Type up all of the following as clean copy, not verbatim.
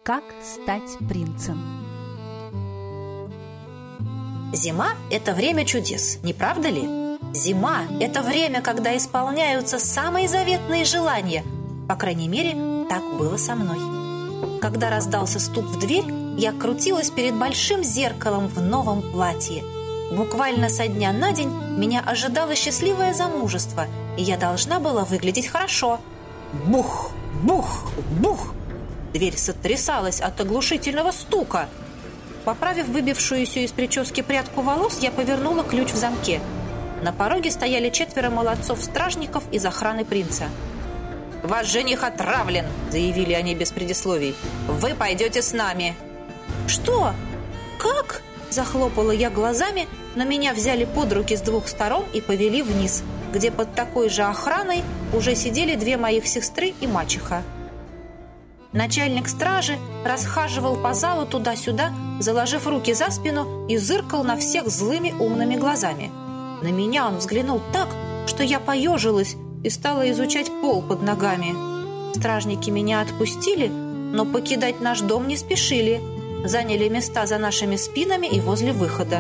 Как стать принцем? Зима – это время чудес, не правда ли? Зима – это время, когда исполняются самые заветные желания. По крайней мере, так было со мной. Когда раздался стук в дверь, я крутилась перед большим зеркалом в новом платье. Буквально со дня на день меня ожидало счастливое замужество, и я должна была выглядеть хорошо. Бух! Бух! Бух! Дверь сотрясалась от оглушительного стука. Поправив выбившуюся из прически прядку волос, я повернула ключ в замке. На пороге стояли 4 молодцов-стражников из охраны принца. «Ваш жених отравлен!» – заявили они без предисловий. «Вы пойдете с нами!» «Что? Как?» – захлопала я глазами, но меня взяли под руки с 2 сторон и повели вниз, где под такой же охраной уже сидели 2 моих сестры и мачеха. Начальник стражи расхаживал по залу туда-сюда, заложив руки за спину, и зыркал на всех злыми умными глазами. На меня он взглянул так, что я поежилась и стала изучать пол под ногами. Стражники меня отпустили, но покидать наш дом не спешили. Заняли места за нашими спинами и возле выхода.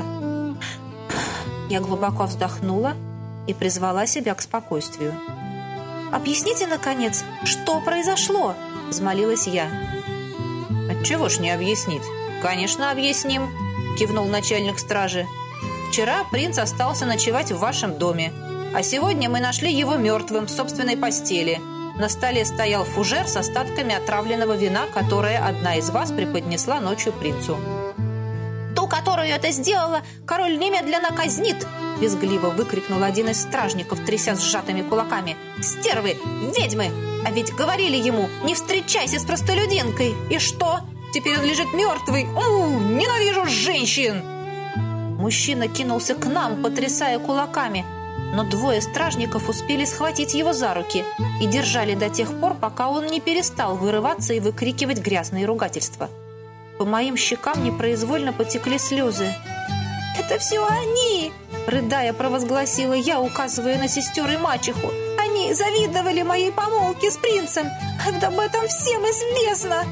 Я глубоко вздохнула и призвала себя к спокойствию. «Объясните, наконец, что произошло?» – взмолилась я. «Отчего ж не объяснить? Конечно, объясним», – кивнул начальник стражи. «Вчера принц остался ночевать в вашем доме, а сегодня мы нашли его мертвым в собственной постели. На столе стоял фужер с остатками отравленного вина, которое одна из вас преподнесла ночью принцу». «Ту, которую это сделала, король немедленно казнит!» – визгливо выкрикнул один из стражников, тряся сжатыми кулаками. «Стервы! Ведьмы! А ведь говорили ему, не встречайся с простолюдинкой! И что? Теперь он лежит мертвый! Ненавижу женщин!» Мужчина кинулся к нам, потрясая кулаками, но 2 стражников успели схватить его за руки и держали до тех пор, пока он не перестал вырываться и выкрикивать грязные ругательства. По моим щекам непроизвольно потекли слезы. «Это все они!» – рыдая, провозгласила я, указывая на сестер и мачеху. «Они завидовали моей помолвке с принцем! Об этом всем известно!»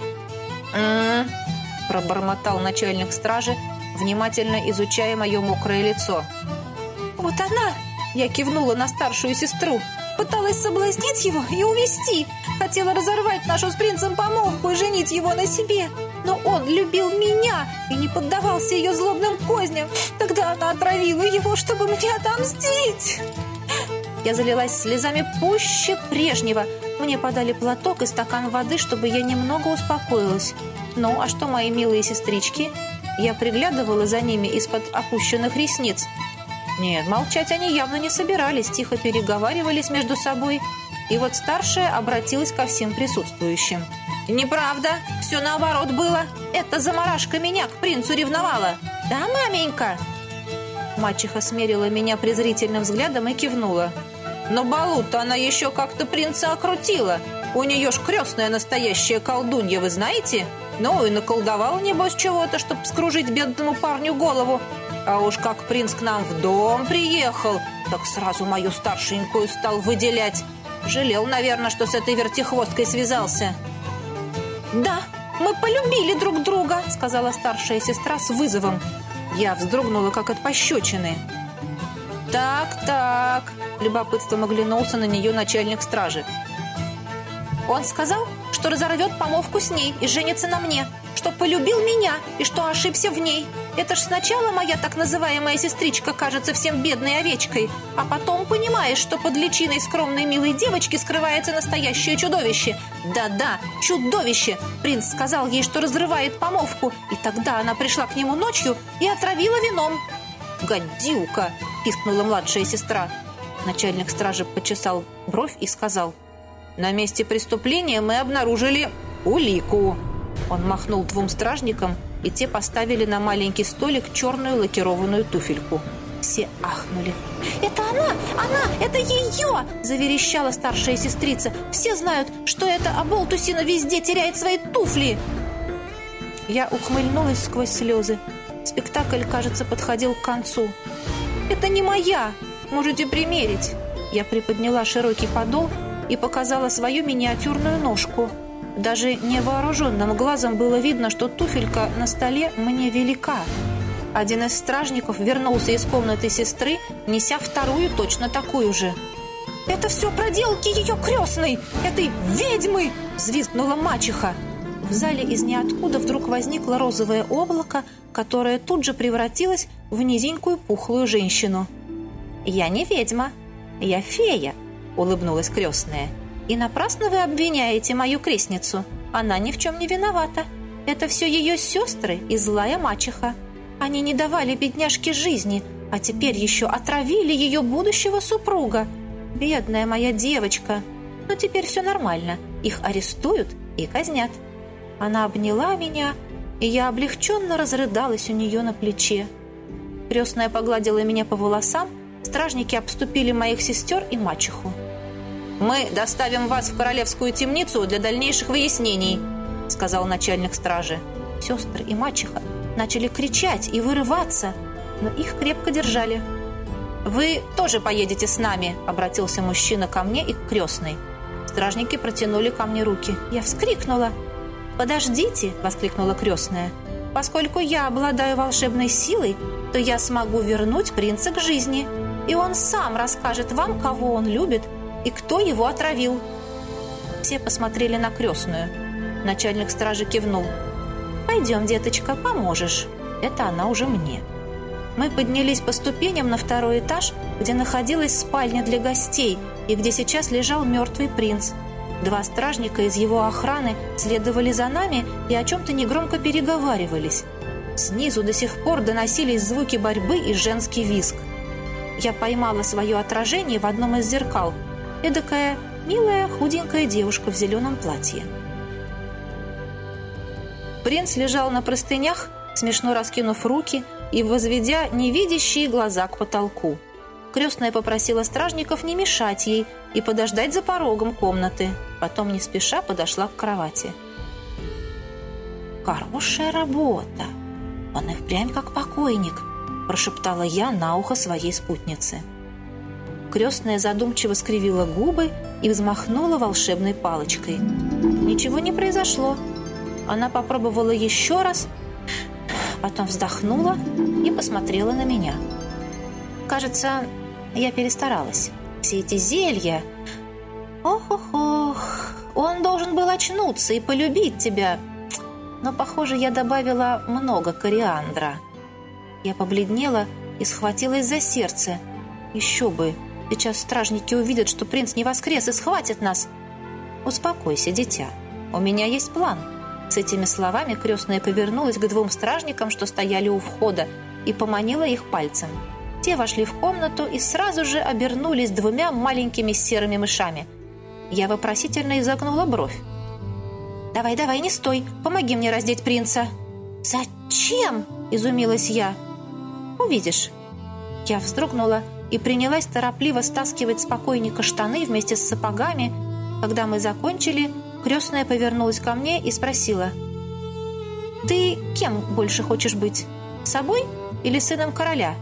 пробормотал начальник стражи, внимательно изучая мое мокрое лицо. «Вот она!» – я кивнула на старшую сестру. «Пыталась соблазнить его и увести. Хотела разорвать нашу с принцем помолвку и женить его на себе. Но он любил меня и не поддавался ее злобным козням. Тогда она отравила его, чтобы мне отомстить». Я залилась слезами пуще прежнего. Мне подали платок и стакан воды, чтобы я немного успокоилась. Ну, а что мои милые сестрички? Я приглядывала за ними из-под опущенных ресниц. Нет, молчать они явно не собирались, тихо переговаривались между собой. И вот старшая обратилась ко всем присутствующим. «Неправда, все наоборот было. Эта заморашка меня к принцу ревновала. Да, маменька?» Мачеха смерила меня презрительным взглядом и кивнула. «Но балу-то она еще как-то принца окрутила. У нее ж крестная настоящая колдунья, вы знаете? Ну и наколдовала, небось, чего-то, чтоб скружить бедному парню голову. А уж как принц к нам в дом приехал, так сразу мою старшенькую стал выделять. Жалел, наверное, что с этой вертихвосткой связался». «Да, мы полюбили друг друга», — сказала старшая сестра с вызовом. Я вздрогнула, как от пощечины. «Так», — любопытством оглянулся на нее начальник стражи. «Он сказал, что разорвет помолвку с ней и женится на мне, что полюбил меня и что ошибся в ней. Это ж сначала моя так называемая сестричка кажется всем бедной овечкой, а потом понимаешь, что под личиной скромной милой девочки скрывается настоящее чудовище. Да-да, чудовище! Принц сказал ей, что разрывает помолвку, и тогда она пришла к нему ночью и отравила вином». «Гадюка!» – пискнула младшая сестра. Начальник стражи почесал бровь и сказал: «На месте преступления мы обнаружили улику». Он махнул 2 стражникам, и те поставили на маленький столик черную лакированную туфельку. Все ахнули. «Это она! Это ее!» – заверещала старшая сестрица. «Все знают, что эта оболтусина везде теряет свои туфли!» Я ухмыльнулась сквозь слезы. Спектакль, кажется, подходил к концу. «Это не моя! Можете примерить!» Я приподняла широкий подол и показала свою миниатюрную ножку. Даже невооруженным глазом было видно, что туфелька на столе мне велика. Один из стражников вернулся из комнаты сестры, неся вторую точно такую же. «Это все проделки ее крестной, этой ведьмы!» – взвизгнула мачеха. В зале из ниоткуда вдруг возникло розовое облако, которое тут же превратилось в низенькую пухлую женщину. «Я не ведьма, я фея», – улыбнулась крестная. «И напрасно вы обвиняете мою крестницу. Она ни в чем не виновата. Это все ее сестры и злая мачеха. Они не давали бедняжке жизни, а теперь еще отравили ее будущего супруга. Бедная моя девочка. Но теперь все нормально. Их арестуют и казнят». Она обняла меня, и я облегченно разрыдалась у нее на плече. Крестная погладила меня по волосам, стражники обступили моих сестер и мачеху. «Мы доставим вас в королевскую темницу для дальнейших выяснений», — сказал начальник стражи. Сестры и мачеха начали кричать и вырываться, но их крепко держали. «Вы тоже поедете с нами», — обратился мужчина ко мне и к крестной. Стражники протянули ко мне руки. Я вскрикнула. «Подождите», — воскликнула крестная. «Поскольку я обладаю волшебной силой, то я смогу вернуть принца к жизни, и он сам расскажет вам, кого он любит и кто его отравил». Все посмотрели на крестную. Начальник стражи кивнул. «Пойдем, деточка, поможешь». Это она уже мне. Мы поднялись по ступеням на второй этаж, где находилась спальня для гостей и где сейчас лежал мертвый принц. 2 стражника из его охраны следовали за нами и о чем-то негромко переговаривались. Снизу до сих пор доносились звуки борьбы и женский визг. Я поймала свое отражение в одном из зеркал. Эдакая милая худенькая девушка в зеленом платье. Принц лежал на простынях, смешно раскинув руки и возведя невидящие глаза к потолку. Крестная попросила стражников не мешать ей и подождать за порогом комнаты. Потом не спеша подошла к кровати. «Хорошая работа! Он и впрямь как покойник», – прошептала я на ухо своей спутнице. Крестная задумчиво скривила губы и взмахнула волшебной палочкой. Ничего не произошло. Она попробовала еще раз, потом вздохнула и посмотрела на меня. Кажется, я перестаралась. Все эти зелья... Ох-ох-ох, он должен был очнуться и полюбить тебя. Но, похоже, я добавила много кориандра. Я побледнела и схватилась за сердце. Еще бы, сейчас стражники увидят, что принц не воскрес и схватят нас. Успокойся, дитя, у меня есть план. С этими словами крестная повернулась к 2 стражникам, что стояли у входа, и поманила их пальцем. Те вошли в комнату и сразу же обернулись 2 маленькими серыми мышами. Я вопросительно изогнула бровь. «Давай, давай, не стой, помоги мне раздеть принца». «Зачем?» – изумилась я. «Увидишь». Я вздрогнула и принялась торопливо стаскивать с покойника штаны вместе с сапогами. Когда мы закончили, крестная повернулась ко мне и спросила: «Ты кем больше хочешь быть? Собой или сыном короля?»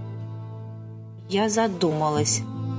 Я задумалась.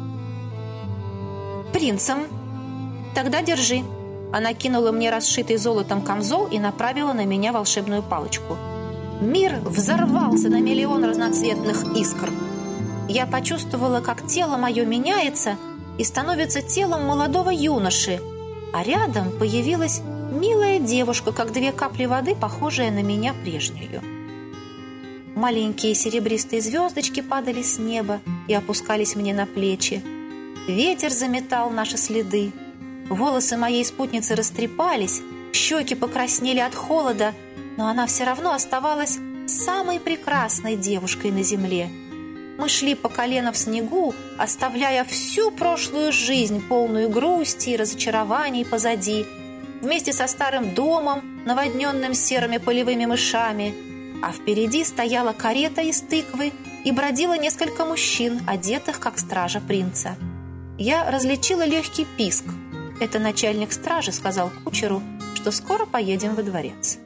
«Принцем. Тогда держи». Она кинула мне расшитый золотом камзол и направила на меня волшебную палочку. Мир взорвался на миллион разноцветных искр. Я почувствовала, как тело мое меняется и становится телом молодого юноши, а рядом появилась милая девушка, как 2 капли воды, похожая на меня прежнюю. Маленькие серебристые звездочки падали с неба и опускались мне на плечи. Ветер заметал наши следы. Волосы моей спутницы растрепались, щеки покраснели от холода, но она все равно оставалась самой прекрасной девушкой на земле. Мы шли по колено в снегу, оставляя всю прошлую жизнь, полную грусти и разочарований позади, вместе со старым домом, наводненным серыми полевыми мышами. А впереди стояла карета из тыквы и бродило несколько мужчин, одетых как стража принца. Я различила легкий писк. Это начальник стражи сказал кучеру, что скоро поедем во дворец.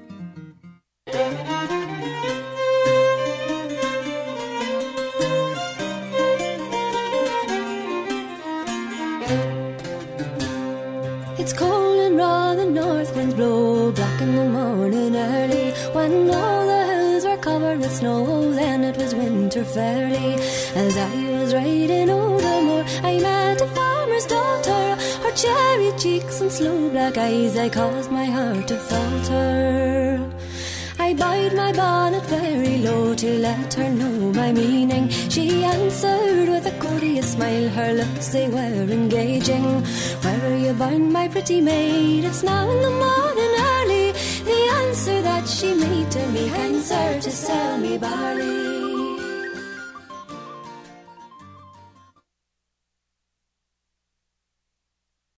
It's cold and raw, the north north winds blow black in the morning early. When all the hills were covered with snow, then it was winter fairly. As I was riding o'er the moor, I met a farmer's daughter. Her cherry cheeks and sloe black eyes, I caused my heart to falter. I bowed my bonnet very low to let her know my meaning. She answered with a courteous smile, her looks they were engaging. Where are you bound, my pretty maid? It's now in the morning early. The answer that she made to me, kind sir, to sell me barley.